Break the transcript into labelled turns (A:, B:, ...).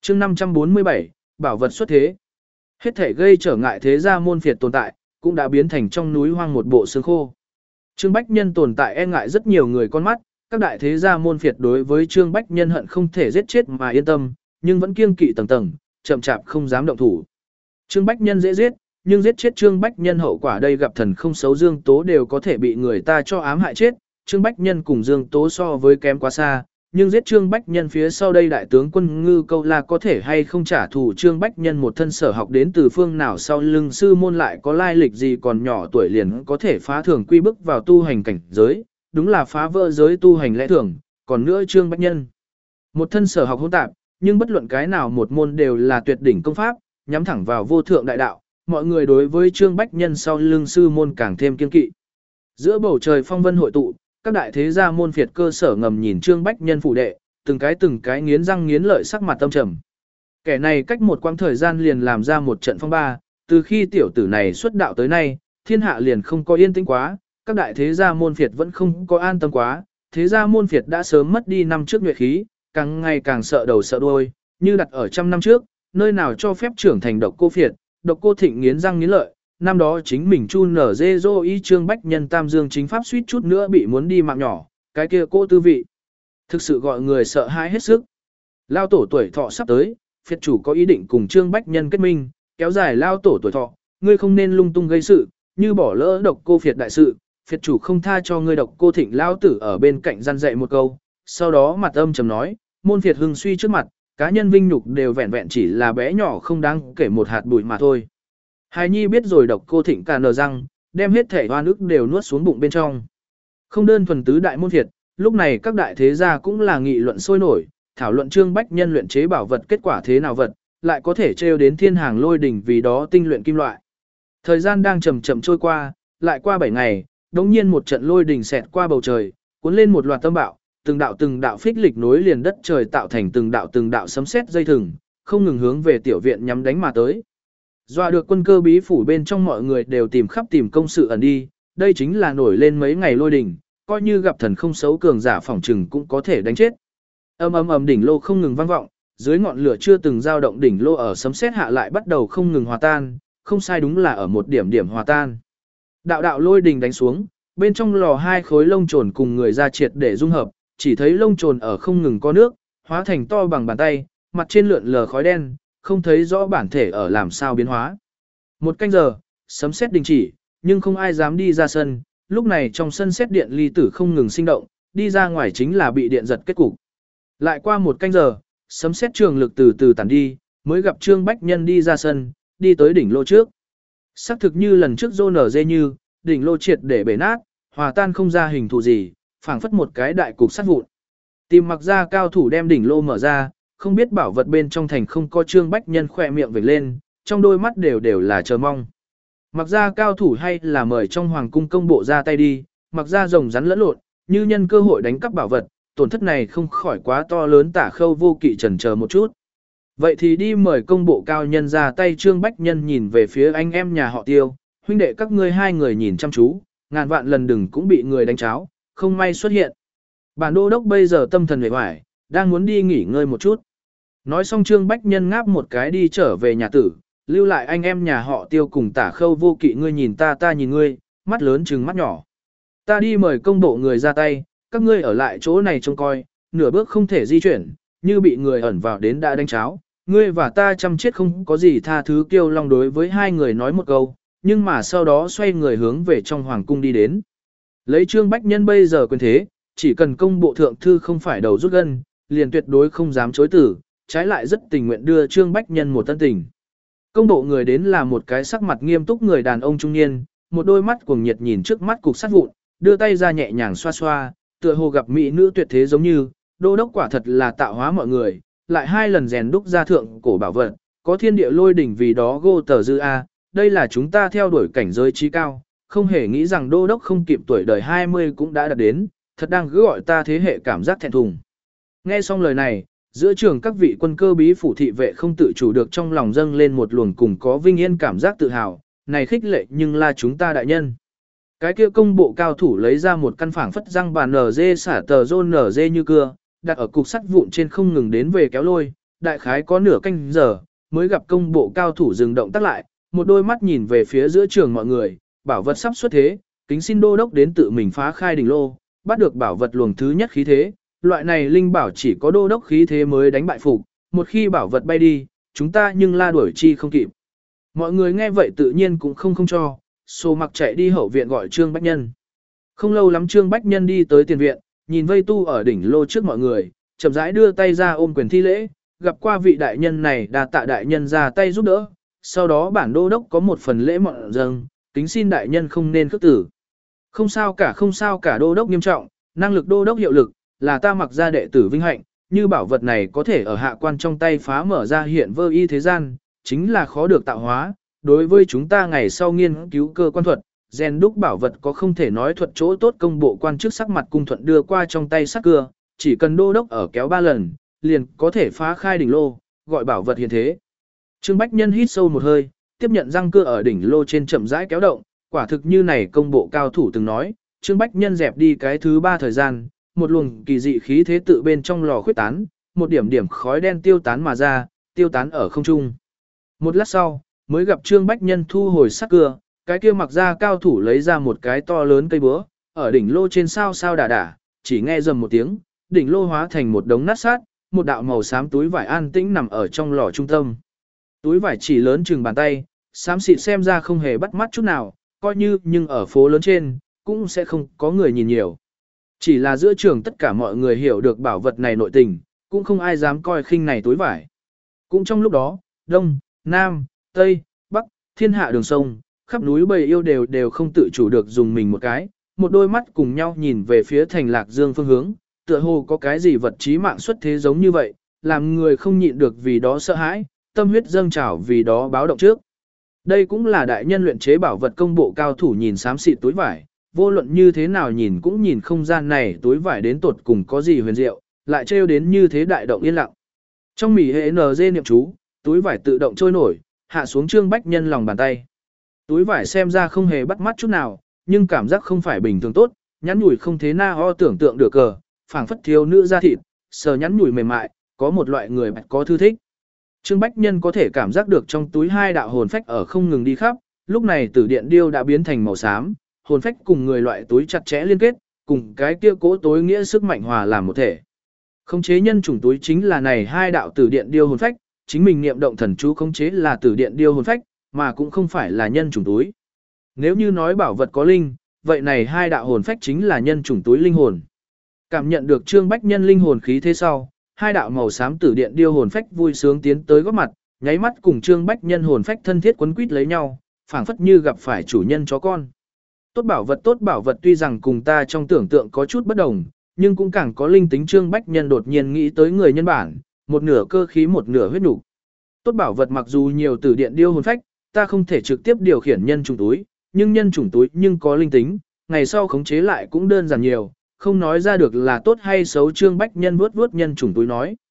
A: chương 547, bảo vật xuất thế. Hết thể gây trở ngại thế gia môn phiệt tồn tại, cũng đã biến thành trong núi hoang một bộ xương khô. Trương Bách Nhân tồn tại e ngại rất nhiều người con mắt, các đại thế gia môn phiệt đối với Trương Bách Nhân hận không thể giết chết mà yên tâm, nhưng vẫn kiêng kỵ tầng tầng, chậm chạp không dám động thủ. Trương Bách Nhân dễ giết, nhưng giết chết Trương Bách Nhân hậu quả đây gặp thần không xấu Dương Tố đều có thể bị người ta cho ám hại chết. Trương Bách Nhân cùng Dương Tố so với kém quá xa, nhưng giết Trương Bách Nhân phía sau đây đại tướng quân Ngư Câu La có thể hay không trả thù Trương Bách Nhân một thân sở học đến từ phương nào sau lưng sư môn lại có lai lịch gì còn nhỏ tuổi liền có thể phá thường quy bức vào tu hành cảnh giới, đúng là phá vỡ giới tu hành lẽ thường. Còn nữa Trương Bách Nhân, một thân sở học hỗn tạp, nhưng bất luận cái nào một môn đều là tuyệt đỉnh công pháp, nhắm thẳng vào vô thượng đại đạo, mọi người đối với Trương Bách Nhân sau lưng sư môn càng thêm kiên kỵ. Giữa bầu trời phong vân hội tụ, các đại thế gia môn phiệt cơ sở ngầm nhìn Trương Bách Nhân phủ đệ, từng cái nghiến răng nghiến lợi sắc mặt tâm trầm. Kẻ này cách một quãng thời gian liền làm ra một trận phong ba, từ khi tiểu tử này xuất đạo tới nay, thiên hạ liền không có yên tĩnh quá, các đại thế gia môn phiệt vẫn không có an tâm quá, thế gia môn phiệt đã sớm mất đi năm trước nhuệ khí, càng ngày càng sợ đầu sợ đuôi, như đặt ở trăm năm trước, nơi nào cho phép trưởng thành độc cô phiệt, độc cô thịnh nghiến răng nghiến lợi, năm đó chính mình chu nở dê dô y Trương Bách Nhân tam dương chính pháp suýt chút nữa bị muốn đi mạng nhỏ, cái kia cô tư vị. Thực sự gọi người sợ hãi hết sức. Lao tổ tuổi thọ sắp tới, phiệt chủ có ý định cùng Trương Bách Nhân kết minh, kéo dài lao tổ tuổi thọ, ngươi không nên lung tung gây sự, như bỏ lỡ độc cô phiệt đại sự, phiệt chủ không tha cho ngươi độc cô thịnh lao tử ở bên cạnh răn dạy một câu, sau đó mặt âm trầm nói, môn phiệt hưng suy trước mặt, cá nhân vinh nhục đều vẹn vẹn chỉ là bé nhỏ không đáng kể một hạt bụi mà thôi. Hài Nhi biết rồi độc cô thịnh cà nờ răng, đem hết thể oan ức đều nuốt xuống bụng bên trong. Không đơn thuần tứ đại môn phiệt, lúc này các đại thế gia cũng là nghị luận sôi nổi, thảo luận Trương Bách Nhân luyện chế bảo vật kết quả thế nào vật, lại có thể trêu đến thiên hàng lôi đỉnh vì đó tinh luyện kim loại. Thời gian đang chậm chậm trôi qua, lại qua 7 ngày, đống nhiên một trận lôi đỉnh xẹt qua bầu trời, cuốn lên một loạt tâm bạo, từng đạo phích lịch nối liền đất trời tạo thành từng đạo sấm sét dây thừng, không ngừng hướng về tiểu viện nhắm đánh mà tới. Dọa được quân cơ bí phủ bên trong mọi người đều tìm khắp tìm công sự ẩn đi, đây chính là nổi lên mấy ngày lôi đỉnh, coi như gặp thần không xấu cường giả phỏng trừng cũng có thể đánh chết. Ầm đỉnh lô không ngừng vang vọng, dưới ngọn lửa chưa từng dao động đỉnh lô ở sấm sét hạ lại bắt đầu không ngừng hòa tan, không sai đúng là ở một điểm hòa tan. Đạo lôi đỉnh đánh xuống, bên trong lò hai khối lông trồn cùng người ra triệt để dung hợp, chỉ thấy lông trồn ở không ngừng có nước, hóa thành to bằng bàn tay, mặt trên lượn lờ khói đen, không thấy rõ bản thể ở làm sao biến hóa. Một canh giờ, sấm sét đình chỉ, nhưng không ai dám đi ra sân, lúc này trong sân sét điện ly tử không ngừng sinh động, đi ra ngoài chính là bị điện giật kết cục. Lại qua một canh giờ, sấm sét trường lực từ từ tản đi, mới gặp Trương Bách Nhân đi ra sân, đi tới đỉnh lô trước. Sắc thực như lần trước rô nở dê như, đỉnh lô triệt để bể nát, hòa tan không ra hình thù gì, phảng phất một cái đại cục sắt vụn. Tìm mặc ra cao thủ đem đỉnh lô mở ra, không biết bảo vật bên trong thành không có Trương Bách Nhân khỏe miệng vểnh lên, trong đôi mắt đều là chờ mong. Mặc ra cao thủ hay là mời trong hoàng cung công bộ ra tay đi, mặc ra rồng rắn lẫn lộn, như nhân cơ hội đánh cắp bảo vật, tổn thất này không khỏi quá to lớn. Tả Khâu Vô Kỵ chần chờ một chút. Vậy thì đi mời công bộ cao nhân ra tay. Trương Bách Nhân nhìn về phía anh em nhà họ Tiêu, huynh đệ các ngươi hai người nhìn chăm chú, ngàn vạn lần đừng cũng bị người đánh cháo, không may xuất hiện. Bản đô đốc bây giờ tâm thần uể oải, đang muốn đi nghỉ ngơi một chút. Nói xong Trương Bách Nhân ngáp một cái đi trở về nhà tử, lưu lại anh em nhà họ Tiêu cùng Tả Khâu Vô Kỵ, ngươi nhìn ta ta nhìn ngươi, mắt lớn trừng mắt nhỏ. Ta đi mời công bộ người ra tay, các ngươi ở lại chỗ này trông coi, nửa bước không thể di chuyển, như bị người ẩn vào đến đã đánh cháo. Ngươi và ta chăm chết không có gì tha thứ. Kiêu Long đối với hai người nói một câu, nhưng mà sau đó xoay người hướng về trong hoàng cung đi đến. Lấy Trương Bách Nhân bây giờ quyền thế, chỉ cần công bộ thượng thư không phải đầu rút gân, liền tuyệt đối không dám chối tử, trái lại rất tình nguyện đưa Trương Bách Nhân một tân tình. Công bộ người đến là một cái sắc mặt nghiêm túc người đàn ông trung niên, một đôi mắt cuồng nhiệt nhìn trước mắt cục sắt vụn, đưa tay ra nhẹ nhàng xoa xoa, tựa hồ gặp mỹ nữ tuyệt thế giống như, đô đốc quả thật là tạo hóa mọi người, lại hai lần rèn đúc ra thượng cổ bảo vật, có thiên địa lôi đỉnh vì đó gô tờ dư a, đây là chúng ta theo đuổi cảnh giới trí cao, không hề nghĩ rằng đô đốc không kịp tuổi đời 20 cũng đã đạt đến, thật đang cứ gọi ta thế hệ cảm giác thẹn thùng. Nghe xong lời này, giữa trường các vị quân cơ bí phủ thị vệ không tự chủ được trong lòng dâng lên một luồng cùng có vinh yên cảm giác tự hào, này khích lệ nhưng là chúng ta đại nhân. Cái kia công bộ cao thủ lấy ra một căn phảng phất răng bàn nở dê xả tờ rôn nở dê như cưa, đặt ở cục sắt vụn trên không ngừng đến về kéo lôi, đại khái có nửa canh giờ, mới gặp công bộ cao thủ dừng động tác lại, một đôi mắt nhìn về phía giữa trường mọi người, bảo vật sắp xuất thế, kính xin đô đốc đến tự mình phá khai đỉnh lô, bắt được bảo vật luồng thứ nhất khí thế, loại này linh bảo chỉ có đô đốc khí thế mới đánh bại phục, một khi bảo vật bay đi, chúng ta nhưng la đuổi chi không kịp. Mọi người nghe vậy tự nhiên cũng không cho, xô mặc chạy đi hậu viện gọi Trương Bách Nhân. Không lâu lắm Trương Bách Nhân đi tới tiền viện, nhìn vây tu ở đỉnh lô trước mọi người, chậm rãi đưa tay ra ôm quyền thi lễ, gặp qua vị đại nhân này đa tạ đại nhân ra tay giúp đỡ, sau đó bản đô đốc có một phần lễ mọn dâng, kính xin đại nhân không nên khước tử. Không sao cả đô đốc nghiêm trọng, năng lực đô đốc hiệu lực, là ta mặc ra đệ tử vinh hạnh, như bảo vật này có thể ở hạ quan trong tay phá mở ra hiện vơ y thế gian, chính là khó được tạo hóa, đối với chúng ta ngày sau nghiên cứu cơ quan thuật, rèn đúc bảo vật có không thể nói thuật chỗ tốt công bộ quan chức sắc mặt cung thuận đưa qua trong tay sắc cưa, chỉ cần đô đốc ở kéo 3 lần, liền có thể phá khai đỉnh lô, gọi bảo vật hiện thế. Trương Bách Nhân hít sâu một hơi, tiếp nhận răng cưa ở đỉnh lô trên chậm rãi kéo động, quả thực như này công bộ cao thủ từng nói, Trương Bách Nhân dẹp đi cái thứ 3 thời gian, một luồng kỳ dị khí thế tự bên trong lò khuyết tán, một điểm điểm khói đen tiêu tán mà ra, tiêu tán ở không trung. Một lát sau, mới gặp Trương Bách Nhân thu hồi sắc cưa, cái kia mặc ra cao thủ lấy ra một cái to lớn cây búa, ở đỉnh lô trên sao đả, chỉ nghe rầm một tiếng, đỉnh lô hóa thành một đống nát sát, một đạo màu xám túi vải an tĩnh nằm ở trong lò trung tâm. Túi vải chỉ lớn chừng bàn tay, xám xịt xem ra không hề bắt mắt chút nào, coi như nhưng ở phố lớn trên, cũng sẽ không có người nhìn nhiều. Chỉ là giữa trường tất cả mọi người hiểu được bảo vật này nội tình, cũng không ai dám coi khinh này túi vải. Cũng trong lúc đó, Đông, Nam, Tây, Bắc, thiên hạ đường sông, khắp núi bầy yêu đều không tự chủ được dùng mình một cái, một đôi mắt cùng nhau nhìn về phía thành Lạc Dương phương hướng, tựa hồ có cái gì vật trí mạng xuất thế giống như vậy, làm người không nhịn được vì đó sợ hãi, tâm huyết dâng trào vì đó báo động trước. Đây cũng là đại nhân luyện chế bảo vật công bộ cao thủ nhìn xám xịt túi vải, vô luận như thế nào nhìn cũng nhìn không gian này túi vải đến tột cùng có gì huyền diệu, lại trêu đến như thế đại động yên lặng. Trong mỉ hệ NG niệm chú, túi vải tự động trôi nổi, hạ xuống Trương Bách Nhân lòng bàn tay. Túi vải xem ra không hề bắt mắt chút nào, nhưng cảm giác không phải bình thường tốt, nhắn nhủi không thế na ho tưởng tượng được cờ, phảng phất thiếu nữ da thịt, sờ nhắn nhủi mềm mại, có một loại người bạch có thư thích. Trương Bách Nhân có thể cảm giác được trong túi 2 đạo hồn phách ở không ngừng đi khắp, lúc này tử điện điêu đã biến thành màu xám, hồn phách cùng người loại túi chặt chẽ liên kết, cùng cái kia cố tối nghĩa sức mạnh hòa làm một thể. Khống chế nhân chủng túi chính là này 2 đạo tử điện điêu hồn phách, chính mình niệm động thần chú khống chế là tử điện điêu hồn phách, mà cũng không phải là nhân chủng túi. Nếu như nói bảo vật có linh, vậy này 2 đạo hồn phách chính là nhân chủng túi linh hồn. Cảm nhận được Trương Bách Nhân linh hồn khí thế sau, 2 đạo màu xám tử điện điêu hồn phách vui sướng tiến tới góp mặt, nháy mắt cùng Trương Bách Nhân hồn phách thân thiết quấn quýt lấy nhau, phảng phất như gặp phải chủ nhân chó con. Tốt bảo vật tuy rằng cùng ta trong tưởng tượng có chút bất đồng, nhưng cũng càng có linh tính. Trương Bách Nhân đột nhiên nghĩ tới người nhân bản, một nửa cơ khí một nửa huyết nục. Tốt bảo vật mặc dù nhiều tử điện điêu hồn phách, ta không thể trực tiếp điều khiển nhân chủng túi, nhưng nhân chủng túi nhưng có linh tính, ngày sau khống chế lại cũng đơn giản nhiều, không nói ra được là tốt hay xấu. Trương Bách Nhân vuốt vuốt nhân chủng túi nói.